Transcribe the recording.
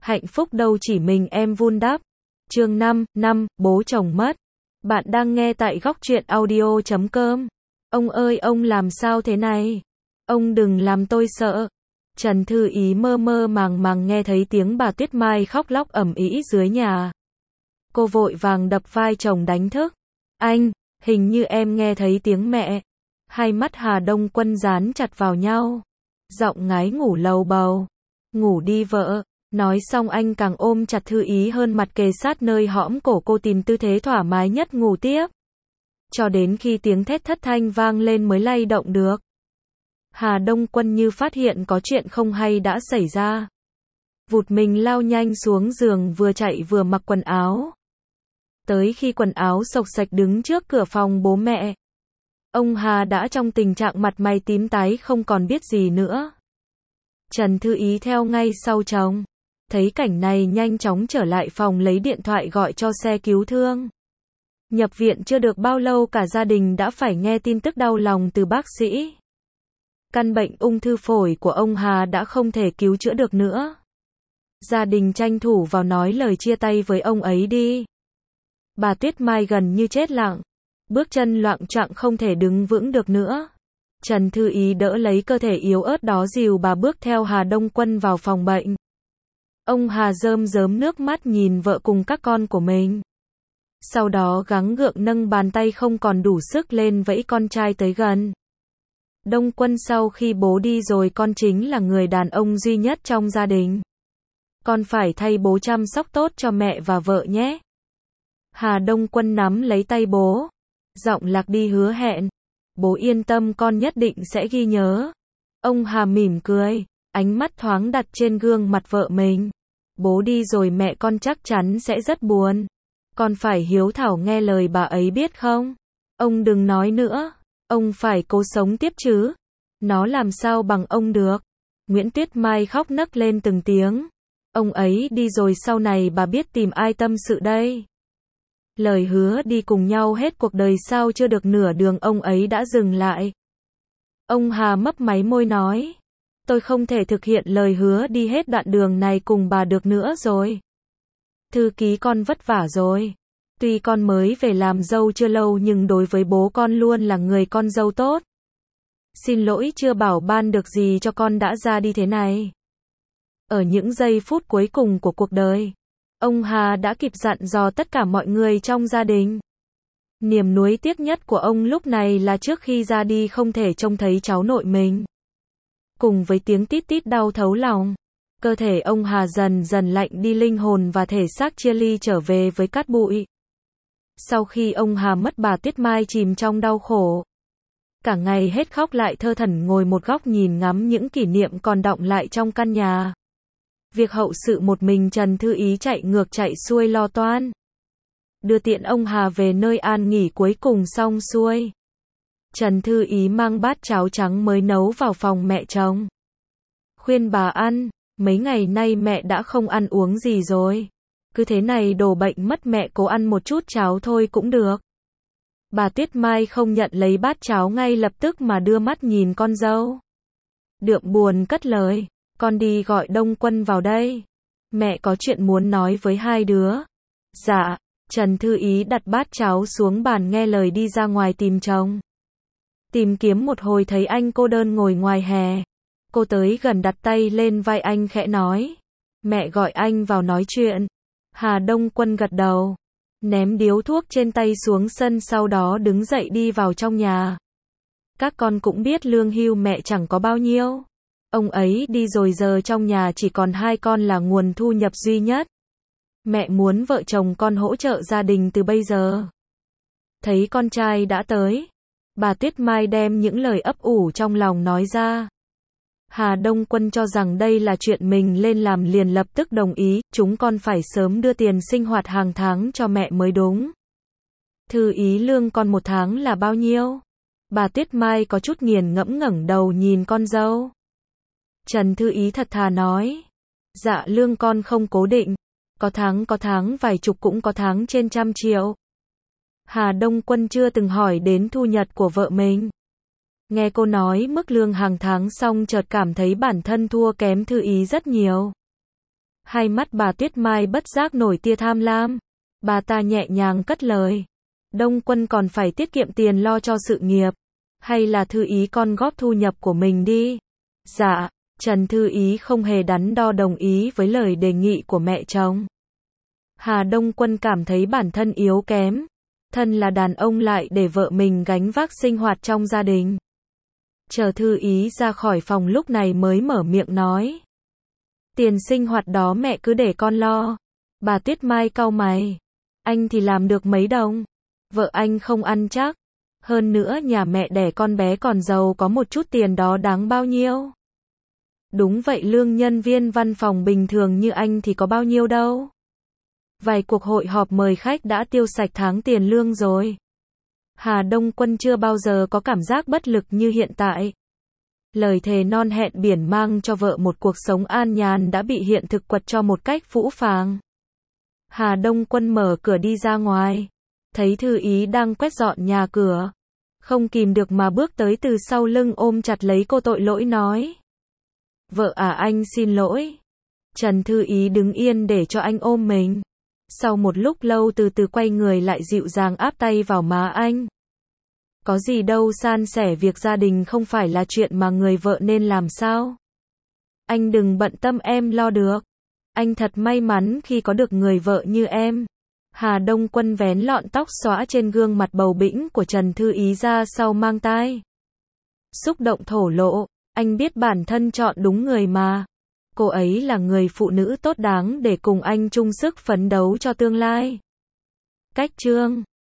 hạnh phúc đâu chỉ mình em vun đắp. Chương 5, bố chồng mất. Bạn đang nghe tại góc truyện audio.com. Ông ơi ông làm sao thế này? Ông đừng làm tôi sợ. Trần Thư Ý mơ mơ màng màng nghe thấy tiếng bà Tuyết Mai khóc lóc ầm ĩ dưới nhà. Cô vội vàng đập vai chồng đánh thức. Anh, hình như em nghe thấy tiếng mẹ. Hai mắt Hà Đông Quân dán chặt vào nhau. Giọng ngái ngủ lầu bầu. Ngủ đi vợ. Nói xong anh càng ôm chặt Thư Ý hơn, mặt kề sát nơi hõm cổ cô, tìm tư thế thoải mái nhất ngủ tiếp. Cho đến khi tiếng thét thất thanh vang lên mới lay động được. Hà Đông Quân như phát hiện có chuyện không hay đã xảy ra. Vụt mình lao nhanh xuống giường, vừa chạy vừa mặc quần áo. Tới khi quần áo xộc xạch đứng trước cửa phòng bố mẹ, ông Hà đã trong tình trạng mặt mày tím tái không còn biết gì nữa. Trần Thư Ý theo ngay sau chồng. Thấy cảnh này nhanh chóng trở lại phòng lấy điện thoại gọi cho xe cứu thương. Nhập viện chưa được bao lâu cả gia đình đã phải nghe tin tức đau lòng từ bác sĩ. Căn bệnh ung thư phổi của ông Hà đã không thể cứu chữa được nữa. Gia đình tranh thủ vào nói lời chia tay với ông ấy đi. Bà Tuyết Mai gần như chết lặng. Bước chân loạng choạng không thể đứng vững được nữa. Trần Thư Ý đỡ lấy cơ thể yếu ớt đó dìu bà bước theo Hà Đông Quân vào phòng bệnh. Ông Hà rơm rớm nước mắt nhìn vợ cùng các con của mình. Sau đó gắng gượng nâng bàn tay không còn đủ sức lên vẫy con trai tới gần. Đông Quân, sau khi bố đi rồi con chính là người đàn ông duy nhất trong gia đình. Con phải thay bố chăm sóc tốt cho mẹ và vợ nhé. Hà Đông Quân nắm lấy tay bố. Giọng lạc đi hứa hẹn. Bố yên tâm, con nhất định sẽ ghi nhớ. Ông Hà mỉm cười, ánh mắt thoáng đặt trên gương mặt vợ mình. Bố đi rồi mẹ con chắc chắn sẽ rất buồn. Con phải hiếu thảo nghe lời bà ấy biết không? Ông đừng nói nữa. Ông phải cố sống tiếp chứ. Nó làm sao bằng ông được. Nguyễn Tuyết Mai khóc nấc lên từng tiếng. Ông ấy đi rồi sau này bà biết tìm ai tâm sự đây? Lời hứa đi cùng nhau hết cuộc đời sao chưa được nửa đường ông ấy đã dừng lại. Ông Hà mấp máy môi nói. Tôi không thể thực hiện lời hứa đi hết đoạn đường này cùng bà được nữa rồi. Thư ký con vất vả rồi. Tuy con mới về làm dâu chưa lâu nhưng đối với bố con luôn là người con dâu tốt. Xin lỗi chưa bảo ban được gì cho con đã ra đi thế này. Ở những giây phút cuối cùng của cuộc đời, ông Hà đã kịp dặn dò tất cả mọi người trong gia đình. Niềm nuối tiếc nhất của ông lúc này là trước khi ra đi không thể trông thấy cháu nội mình. Cùng với tiếng tít tít đau thấu lòng, cơ thể ông Hà dần dần lạnh đi, linh hồn và thể xác chia ly trở về với cát bụi. Sau khi ông Hà mất, bà Tuyết Mai chìm trong đau khổ. Cả ngày hết khóc lại thơ thẩn ngồi một góc nhìn ngắm những kỷ niệm còn đọng lại trong căn nhà. Việc hậu sự một mình Trần Thư Ý chạy ngược chạy xuôi lo toan. Đưa tiện ông Hà về nơi an nghỉ cuối cùng xong xuôi. Trần Thư Ý mang bát cháo trắng mới nấu vào phòng mẹ chồng. Khuyên bà ăn, mấy ngày nay mẹ đã không ăn uống gì rồi. Cứ thế này đổ bệnh mất, mẹ cố ăn một chút cháo thôi cũng được. Bà Tuyết Mai không nhận lấy bát cháo ngay lập tức mà đưa mắt nhìn con dâu. Đượm buồn cất lời, con đi gọi Đông Quân vào đây. Mẹ có chuyện muốn nói với hai đứa. Dạ, Trần Thư Ý đặt bát cháo xuống bàn nghe lời đi ra ngoài tìm chồng. Tìm kiếm một hồi thấy anh cô đơn ngồi ngoài hè. Cô tới gần đặt tay lên vai anh khẽ nói. Mẹ gọi anh vào nói chuyện. Hà Đông Quân gật đầu. Ném điếu thuốc trên tay xuống sân, sau đó đứng dậy đi vào trong nhà. Các con cũng biết lương hưu mẹ chẳng có bao nhiêu. Ông ấy đi rồi giờ trong nhà chỉ còn hai con là nguồn thu nhập duy nhất. Mẹ muốn vợ chồng con hỗ trợ gia đình từ bây giờ. Thấy con trai đã tới, bà Tuyết Mai đem những lời ấp ủ trong lòng nói ra. Hà Đông Quân cho rằng đây là chuyện mình lên làm liền lập tức đồng ý, chúng con phải sớm đưa tiền sinh hoạt hàng tháng cho mẹ mới đúng. Thư Ý, lương con một tháng là bao nhiêu? Bà Tuyết Mai có chút nghiền ngẫm ngẩng đầu nhìn con dâu. Trần Thư Ý thật thà nói. Dạ lương con không cố định. Có tháng vài chục, cũng có tháng trên 100 triệu. Hà Đông Quân chưa từng hỏi đến thu nhập của vợ mình. Nghe cô nói mức lương hàng tháng xong chợt cảm thấy bản thân thua kém Thư Ý rất nhiều. Hai mắt bà Tuyết Mai bất giác nổi tia tham lam. Bà ta nhẹ nhàng cất lời. Đông Quân còn phải tiết kiệm tiền lo cho sự nghiệp. Hay là Thư Ý con góp thu nhập của mình đi. Dạ, Trần Thư Ý không hề đắn đo đồng ý với lời đề nghị của mẹ chồng. Hà Đông Quân cảm thấy bản thân yếu kém. Thân là đàn ông lại để vợ mình gánh vác sinh hoạt trong gia đình. Chờ Thư Ý ra khỏi phòng lúc này mới mở miệng nói. Tiền sinh hoạt đó mẹ cứ để con lo. Bà Tuyết Mai cau mày. Anh thì làm được mấy đồng. Vợ anh không ăn chắc. Hơn nữa nhà mẹ đẻ con bé còn giàu có một chút tiền đó đáng bao nhiêu. Đúng vậy, lương nhân viên văn phòng bình thường như anh thì có bao nhiêu đâu. Vài cuộc hội họp mời khách đã tiêu sạch tháng tiền lương rồi. Hà Đông Quân chưa bao giờ có cảm giác bất lực như hiện tại. Lời thề non hẹn biển mang cho vợ một cuộc sống an nhàn đã bị hiện thực quật cho một cách phũ phàng. Hà Đông Quân mở cửa đi ra ngoài. Thấy Thư Ý đang quét dọn nhà cửa. Không kìm được mà bước tới từ sau lưng ôm chặt lấy cô, tội lỗi nói. Vợ à, anh xin lỗi. Trần Thư Ý đứng yên để cho anh ôm mình. Sau một lúc lâu từ từ quay người lại dịu dàng áp tay vào má anh. Có gì đâu, san sẻ việc gia đình không phải là chuyện mà người vợ nên làm sao? Anh đừng bận tâm, em lo được. Anh thật may mắn khi có được người vợ như em. Hà Đông Quân vén lọn tóc xõa trên gương mặt bầu bĩnh của Trần Thư Ý ra sau mang tai. Xúc động thổ lộ, anh biết bản thân chọn đúng người mà. Cô ấy là người phụ nữ tốt đáng để cùng anh chung sức phấn đấu cho tương lai. Cách chương